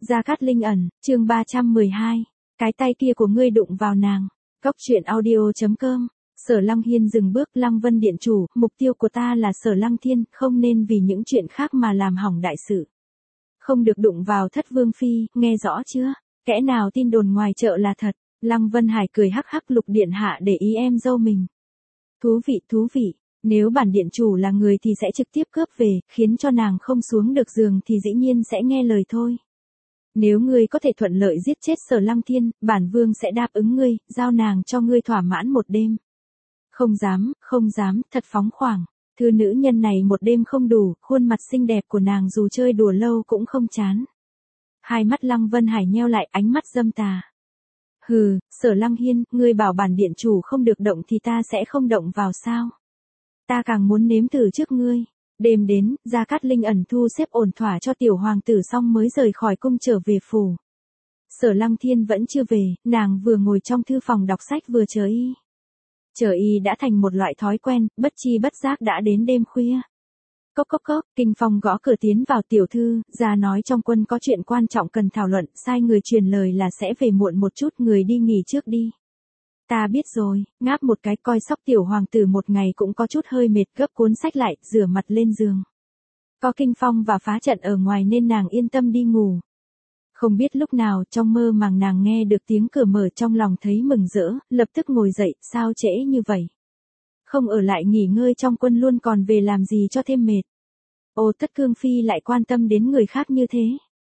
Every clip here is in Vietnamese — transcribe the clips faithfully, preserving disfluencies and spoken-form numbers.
Gia Cát Linh ẩn, chương ba trăm mười hai. Cái tay kia của ngươi đụng vào nàng. Góc truyện audio chấm com. Sở Lăng Hiên dừng bước. Lăng Vân điện chủ, mục tiêu của ta là Sở Lăng Thiên, không nên vì những chuyện khác mà làm hỏng đại sự. Không được đụng vào Thất Vương phi, nghe rõ chưa? Kẻ nào tin đồn ngoài chợ là thật? Lăng Vân Hải cười hắc hắc. Lục điện hạ để ý em dâu mình. Thú vị, thú vị. Nếu bản điện chủ là người thì sẽ trực tiếp cướp về, khiến cho nàng không xuống được giường thì dĩ nhiên sẽ nghe lời thôi. Nếu ngươi có thể thuận lợi giết chết Sở Lăng Thiên, bản vương sẽ đáp ứng ngươi, giao nàng cho ngươi thỏa mãn một đêm. Không dám, không dám, thật phóng khoáng. Thư nữ nhân này một đêm không đủ, khuôn mặt xinh đẹp của nàng dù chơi đùa lâu cũng không chán. Hai mắt Lăng Vân Hải nheo lại, ánh mắt dâm tà. Hừ, Sở Lăng Hiên, ngươi bảo bản điện chủ không được động thì ta sẽ không động vào sao? Ta càng muốn nếm thử trước ngươi. Đêm đến, Gia Cát Linh ẩn thu xếp ổn thỏa cho tiểu hoàng tử xong mới rời khỏi cung trở về phủ. Sở Lăng Thiên vẫn chưa về, nàng vừa ngồi trong thư phòng đọc sách vừa chờ y. Chờ y đã thành một loại thói quen, bất chi bất giác đã đến đêm khuya. Cốc cốc cốc, Kinh Phong gõ cửa tiến vào. Tiểu thư, gia nói trong quân có chuyện quan trọng cần thảo luận, sai người truyền lời là sẽ về muộn một chút, người đi nghỉ trước đi. Ta biết rồi, ngáp một cái, coi sóc tiểu hoàng tử một ngày cũng có chút hơi mệt, gấp cuốn sách lại, rửa mặt lên giường. Có Kinh Phong và phá trận ở ngoài nên nàng yên tâm đi ngủ. Không biết lúc nào trong mơ màng nàng nghe được tiếng cửa mở, trong lòng thấy mừng rỡ, lập tức ngồi dậy. Sao trễ như vậy? Không ở lại nghỉ ngơi trong quân luôn còn về làm gì cho thêm mệt? Ô, Tất Cương Phi lại quan tâm đến người khác như thế.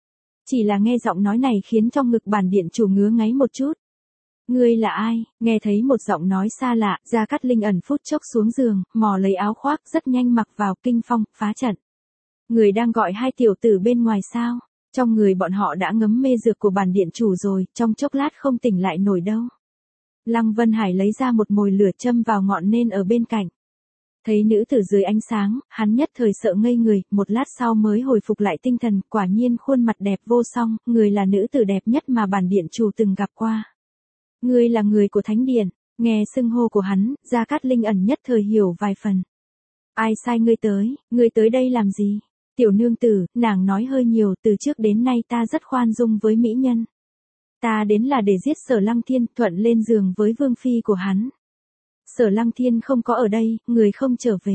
Chỉ là nghe giọng nói này khiến trong ngực bản điện chủ ngứa ngáy một chút. Ngươi là ai? Nghe thấy một giọng nói xa lạ, Gia Cát Linh ẩn phút chốc xuống giường, mò lấy áo khoác, rất nhanh mặc vào. Kinh Phong, phá trận. Người đang gọi hai tiểu tử bên ngoài sao? Trong người bọn họ đã ngấm mê dược của bản điện chủ rồi, trong chốc lát không tỉnh lại nổi đâu. Lăng Vân Hải lấy ra một mồi lửa châm vào ngọn nến ở bên cạnh. Thấy nữ tử dưới ánh sáng, hắn nhất thời sợ ngây người, một lát sau mới hồi phục lại tinh thần, quả nhiên khuôn mặt đẹp vô song, người là nữ tử đẹp nhất mà bản điện chủ từng gặp qua. Ngươi là người của Thánh Điện. Nghe xưng hô của hắn, Gia Cát Linh ẩn nhất thời hiểu vài phần. Ai sai ngươi tới, ngươi tới đây làm gì? Tiểu nương tử, nàng nói hơi nhiều, từ trước đến nay ta rất khoan dung với mỹ nhân. Ta đến là để giết Sở Lăng Thiên, thuận lên giường với vương phi của hắn. Sở Lăng Thiên không có ở đây, người không trở về.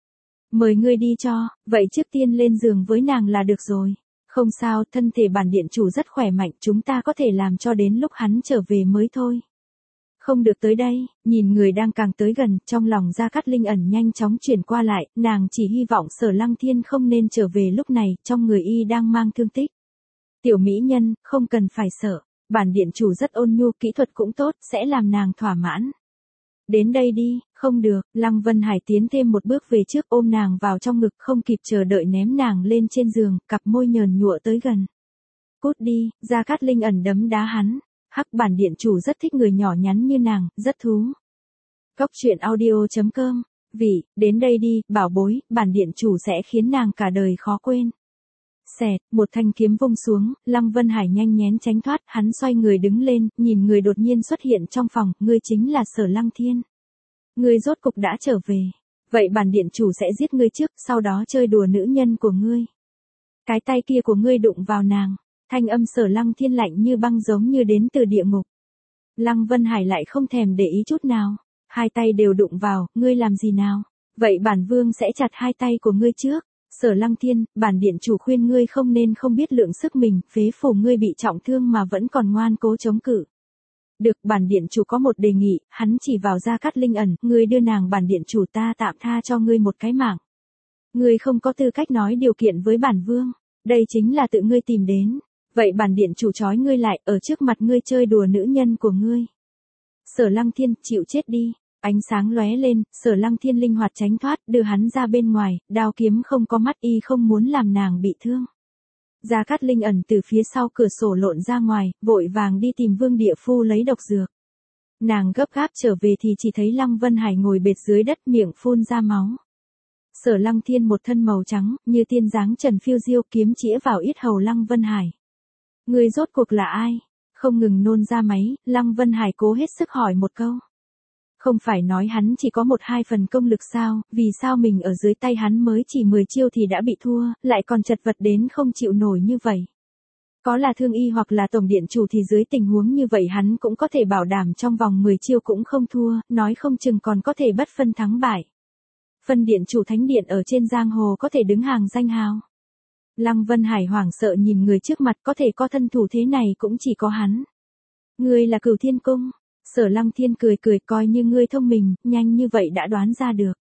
Mời ngươi đi cho, vậy trước tiên lên giường với nàng là được rồi. Không sao, thân thể bản điện chủ rất khỏe mạnh, chúng ta có thể làm cho đến lúc hắn trở về mới thôi. Không được tới đây, nhìn người đang càng tới gần, trong lòng Gia Cát Linh ẩn nhanh chóng chuyển qua lại, nàng chỉ hy vọng Sở Lăng Thiên không nên trở về lúc này, trong người y đang mang thương tích. Tiểu mỹ nhân, không cần phải sợ, bản điện chủ rất ôn nhu, kỹ thuật cũng tốt, sẽ làm nàng thỏa mãn. Đến đây đi. Không được. Lăng Vân Hải tiến thêm một bước về trước, ôm nàng vào trong ngực, không kịp chờ đợi ném nàng lên trên giường, cặp môi nhờn nhụa tới gần. Cút đi. Gia Cát Linh ẩn đấm đá hắn. Hắc, bản điện chủ rất thích người nhỏ nhắn như nàng, rất thú. Góc truyện audio chấm com. Vị, đến đây đi, bảo bối, bản điện chủ sẽ khiến nàng cả đời khó quên. Xẹt, một thanh kiếm vung xuống, Lăng Vân Hải nhanh nhén tránh thoát, hắn xoay người đứng lên, nhìn người đột nhiên xuất hiện trong phòng, ngươi chính là Sở Lăng Thiên. Ngươi rốt cục đã trở về. Vậy bản điện chủ sẽ giết ngươi trước, sau đó chơi đùa nữ nhân của ngươi. Cái tay kia của ngươi đụng vào nàng. Thanh âm Sở Lăng Thiên lạnh như băng, giống như đến từ địa ngục. Lăng Vân Hải lại không thèm để ý chút nào. Hai tay đều đụng vào, ngươi làm gì nào? Vậy bản vương sẽ chặt hai tay của ngươi trước. Sở Lăng Thiên, bản điện chủ khuyên ngươi không nên không biết lượng sức mình, phế phủ ngươi bị trọng thương mà vẫn còn ngoan cố chống cự. Được, bản điện chủ có một đề nghị, hắn chỉ vào Gia Cát Linh ẩn, ngươi đưa nàng bản điện chủ, ta tạm tha cho ngươi một cái mạng. Ngươi không có tư cách nói điều kiện với bản vương, đây chính là tự ngươi tìm đến. Vậy bản điện chủ trói ngươi lại, ở trước mặt ngươi chơi đùa nữ nhân của ngươi. Sở Lăng Thiên, chịu chết đi. Ánh sáng lóe lên, Sở Lăng Thiên linh hoạt tránh thoát, đưa hắn ra bên ngoài, đao kiếm không có mắt, y không muốn làm nàng bị thương. Gia Cát Linh ẩn từ phía sau cửa sổ lộn ra ngoài, vội vàng đi tìm Vương Địa Phu lấy độc dược. Nàng gấp gáp trở về thì chỉ thấy Lăng Vân Hải ngồi bệt dưới đất, miệng phun ra máu. Sở Lăng Thiên một thân màu trắng, như tiên dáng trần phiêu diêu, kiếm chĩa vào yết hầu Lăng Vân Hải. Ngươi rốt cuộc là ai? Không ngừng nôn ra máy, Lăng Vân Hải cố hết sức hỏi một câu. Không phải nói hắn chỉ có một hai phần công lực sao, vì sao mình ở dưới tay hắn mới chỉ mười chiêu thì đã bị thua, lại còn chật vật đến không chịu nổi như vậy. Có là thương y hoặc là tổng điện chủ thì dưới tình huống như vậy hắn cũng có thể bảo đảm trong vòng mười chiêu cũng không thua, nói không chừng còn có thể bất phân thắng bại. Phân điện chủ thánh điện ở trên giang hồ có thể đứng hàng danh hào. Lăng Vân Hải hoảng sợ nhìn người trước mặt, có thể có thân thủ thế này cũng chỉ có hắn. Ngươi là Cửu Thiên Cung. Sở Lăng Thiên cười cười, coi như ngươi thông minh, nhanh như vậy đã đoán ra được.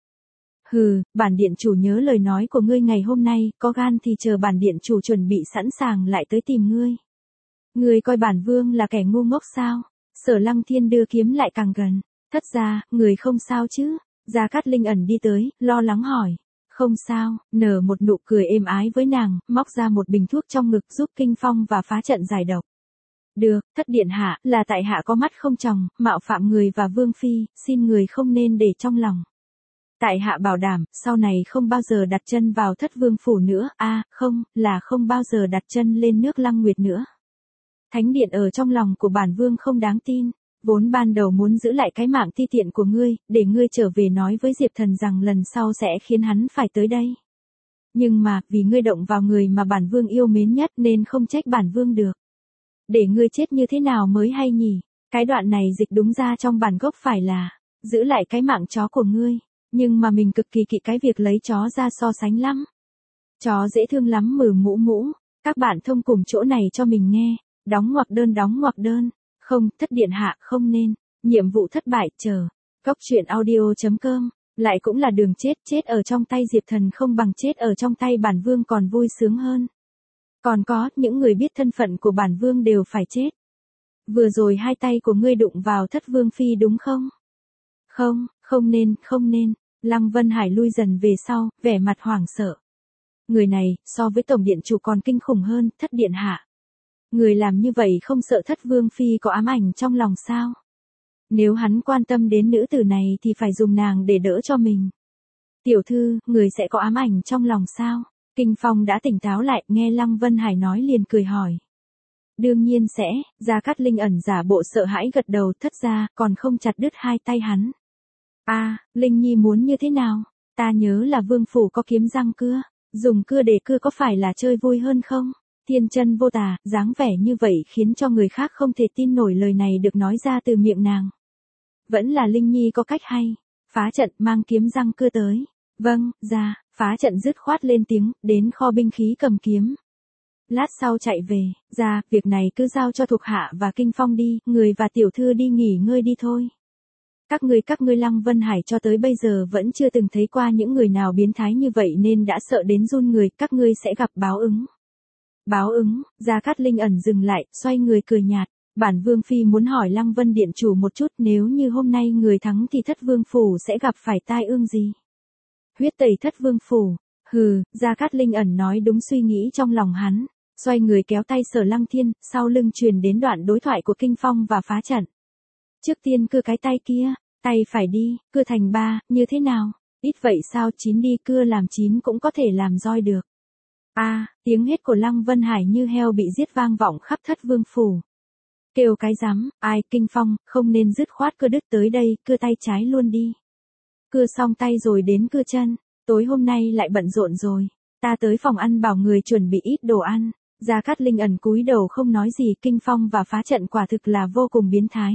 Hừ, bản điện chủ nhớ lời nói của ngươi ngày hôm nay, có gan thì chờ bản điện chủ chuẩn bị sẵn sàng lại tới tìm ngươi. Ngươi coi bản vương là kẻ ngu ngốc sao? Sở Lăng Thiên đưa kiếm lại càng gần. Thất gia, người không sao chứ? Gia Cát Linh ẩn đi tới, lo lắng hỏi. Không sao, nở một nụ cười êm ái với nàng, móc ra một bình thuốc trong ngực giúp Kinh Phong và phá trận giải độc. Được, thất điện hạ, là tại hạ có mắt không tròng, mạo phạm người và vương phi, xin người không nên để trong lòng. Tại hạ bảo đảm, sau này không bao giờ đặt chân vào thất vương phủ nữa, a à, không, là không bao giờ đặt chân lên nước Lăng Nguyệt nữa. Thánh điện ở trong lòng của bản vương không đáng tin, vốn ban đầu muốn giữ lại cái mạng ti tiện của ngươi, để ngươi trở về nói với Diệp Thần rằng lần sau sẽ khiến hắn phải tới đây. Nhưng mà, vì ngươi động vào người mà bản vương yêu mến nhất nên không trách bản vương được. Để ngươi chết như thế nào mới hay nhỉ? Cái đoạn này dịch đúng ra trong bản gốc phải là, giữ lại cái mạng chó của ngươi. Nhưng mà mình cực kỳ kỵ cái việc lấy chó ra so sánh lắm. Chó dễ thương lắm mừ mũ mũ. Các bạn thông cùng chỗ này cho mình nghe. Đóng ngoặc đơn đóng ngoặc đơn. Không, thất điện hạ không nên. Nhiệm vụ thất bại, chờ. Góc truyện audio chấm com. Lại cũng là đường chết, chết ở trong tay Diệp Thần không bằng chết ở trong tay bản vương còn vui sướng hơn. Còn có, những người biết thân phận của bản vương đều phải chết. Vừa rồi hai tay của ngươi đụng vào thất vương phi đúng không? Không, không nên, không nên. Lăng Vân Hải lui dần về sau, vẻ mặt hoảng sợ. Người này, so với tổng điện chủ còn kinh khủng hơn, thất điện hạ. Người làm như vậy không sợ thất vương phi có ám ảnh trong lòng sao? Nếu hắn quan tâm đến nữ tử này thì phải dùng nàng để đỡ cho mình. Tiểu thư, người sẽ có ám ảnh trong lòng sao? Kinh Phong đã tỉnh táo lại, nghe Lăng Vân Hải nói liền cười hỏi. Đương nhiên sẽ, Gia Cát Linh ẩn giả bộ sợ hãi gật đầu, thất ra, còn không chặt đứt hai tay hắn. A, à, Linh Nhi muốn như thế nào? Ta nhớ là vương phủ có kiếm răng cưa, dùng cưa để cưa có phải là chơi vui hơn không? Thiên chân vô tà, dáng vẻ như vậy khiến cho người khác không thể tin nổi lời này được nói ra từ miệng nàng. Vẫn là Linh Nhi có cách hay. Phá trận mang kiếm răng cưa tới. Vâng, ra, phá trận dứt khoát lên tiếng, đến kho binh khí cầm kiếm. Lát sau chạy về, ra, việc này cứ giao cho thuộc hạ và Kinh Phong đi, người và tiểu thư đi nghỉ ngơi đi thôi. Các ngươi các ngươi Lăng Vân Hải cho tới bây giờ vẫn chưa từng thấy qua những người nào biến thái như vậy nên đã sợ đến run người, các ngươi sẽ gặp báo ứng. Báo ứng, Gia Cát Linh ẩn dừng lại, xoay người cười nhạt. Bản vương phi muốn hỏi Lăng Vân điện chủ một chút, nếu như hôm nay người thắng thì thất vương phủ sẽ gặp phải tai ương gì? Huyết tẩy thất vương phủ, hừ, Gia Cát Linh ẩn nói đúng suy nghĩ trong lòng hắn, xoay người kéo tay Sở Lăng Thiên, sau lưng truyền đến đoạn đối thoại của Kinh Phong và phá trận. Trước tiên cưa cái tay kia, tay phải đi, cưa thành ba, như thế nào? Ít vậy sao, chín đi, cưa làm chín cũng có thể làm roi được. A, à, tiếng hét của Lăng Vân Hải như heo bị giết vang vọng khắp thất vương phủ. Kêu cái rắm, ai, Kinh Phong, không nên dứt khoát cưa đứt tới đây, cưa tay trái luôn đi. Cưa xong tay rồi đến cưa chân, tối hôm nay lại bận rộn rồi. Ta tới phòng ăn bảo người chuẩn bị ít đồ ăn. Gia Cát Linh ẩn cúi đầu không nói gì, Kinh Phong và phá trận quả thực là vô cùng biến thái.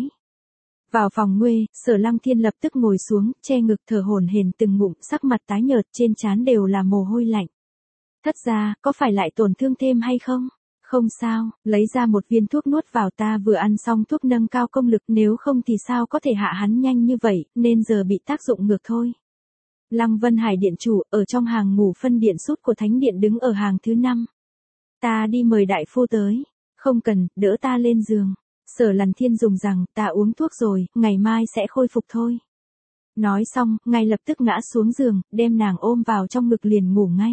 Vào phòng nguê, Sở Lăng Thiên lập tức ngồi xuống, che ngực thở hổn hển từng ngụm, sắc mặt tái nhợt, trên trán đều là mồ hôi lạnh. Thất gia, có phải lại tổn thương thêm hay không? Không sao, lấy ra một viên thuốc nuốt vào, ta vừa ăn xong thuốc nâng cao công lực, nếu không thì sao có thể hạ hắn nhanh như vậy, nên giờ bị tác dụng ngược thôi. Lăng Vân Hải điện chủ, ở trong hàng ngủ phân điện sút của thánh điện đứng ở hàng thứ năm. Ta đi mời đại phu tới. Không cần, đỡ ta lên giường. Sở Lăng Thiên dùng rằng, ta uống thuốc rồi, ngày mai sẽ khôi phục thôi. Nói xong, ngay lập tức ngã xuống giường, đem nàng ôm vào trong ngực liền ngủ ngay.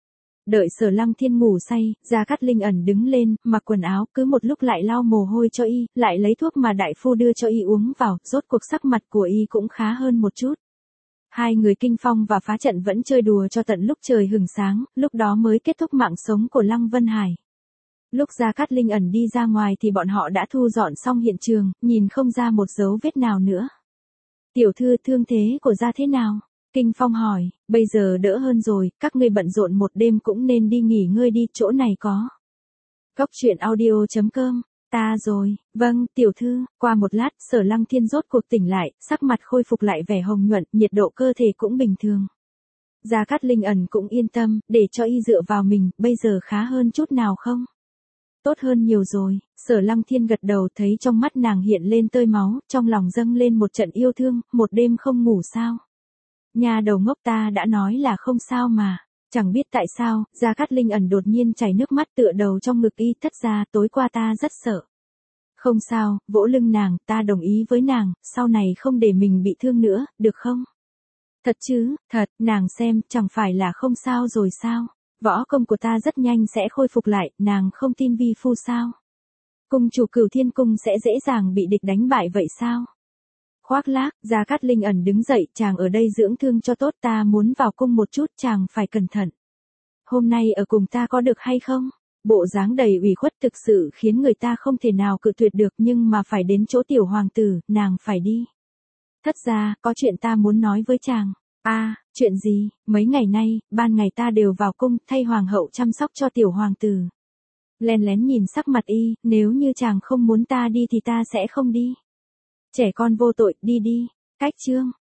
Đợi Sở Lăng Thiên ngủ say, Gia Cát Linh ẩn đứng lên, mặc quần áo, cứ một lúc lại lau mồ hôi cho y, lại lấy thuốc mà đại phu đưa cho y uống vào, rốt cuộc sắc mặt của y cũng khá hơn một chút. Hai người Kinh Phong và phá trận vẫn chơi đùa cho tận lúc trời hừng sáng, lúc đó mới kết thúc mạng sống của Lăng Vân Hải. Lúc Gia Cát Linh ẩn đi ra ngoài thì bọn họ đã thu dọn xong hiện trường, nhìn không ra một dấu vết nào nữa. Tiểu thư, thương thế của Gia thế nào? Kinh Phong hỏi, bây giờ đỡ hơn rồi, các ngươi bận rộn một đêm cũng nên đi nghỉ ngơi đi, chỗ này có. Cốc truyện audio chấm com. Ta rồi, vâng, tiểu thư. Qua một lát, Sở Lăng Thiên rốt cuộc tỉnh lại, sắc mặt khôi phục lại vẻ hồng nhuận, nhiệt độ cơ thể cũng bình thường. Gia Cát Linh ẩn cũng yên tâm, để cho y dựa vào mình, bây giờ khá hơn chút nào không? Tốt hơn nhiều rồi. Sở Lăng Thiên gật đầu, thấy trong mắt nàng hiện lên tơi máu, trong lòng dâng lên một trận yêu thương, một đêm không ngủ sao? Nhà đầu ngốc, ta đã nói là không sao mà. Chẳng biết tại sao, Gia Cát Linh ẩn đột nhiên chảy nước mắt tựa đầu trong ngực y, thất ra tối qua ta rất sợ. Không sao, vỗ lưng nàng, ta đồng ý với nàng, sau này không để mình bị thương nữa, được không? Thật chứ, thật, nàng xem, chẳng phải là không sao rồi sao? Võ công của ta rất nhanh sẽ khôi phục lại, nàng không tin vi phu sao? Cung chủ Cửu Thiên Cung sẽ dễ dàng bị địch đánh bại vậy sao? Khoác lác, Gia Cát Linh ẩn đứng dậy, chàng ở đây dưỡng thương cho tốt, ta muốn vào cung một chút, chàng phải cẩn thận. Hôm nay ở cùng ta có được hay không? Bộ dáng đầy ủy khuất thực sự khiến người ta không thể nào cự tuyệt được, nhưng mà phải đến chỗ tiểu hoàng tử, nàng phải đi. Thất gia, có chuyện ta muốn nói với chàng. A, à, chuyện gì? Mấy ngày nay, ban ngày ta đều vào cung, thay hoàng hậu chăm sóc cho tiểu hoàng tử. Lén lén nhìn sắc mặt y, nếu như chàng không muốn ta đi thì ta sẽ không đi. Trẻ con vô tội, đi đi. Cách chương.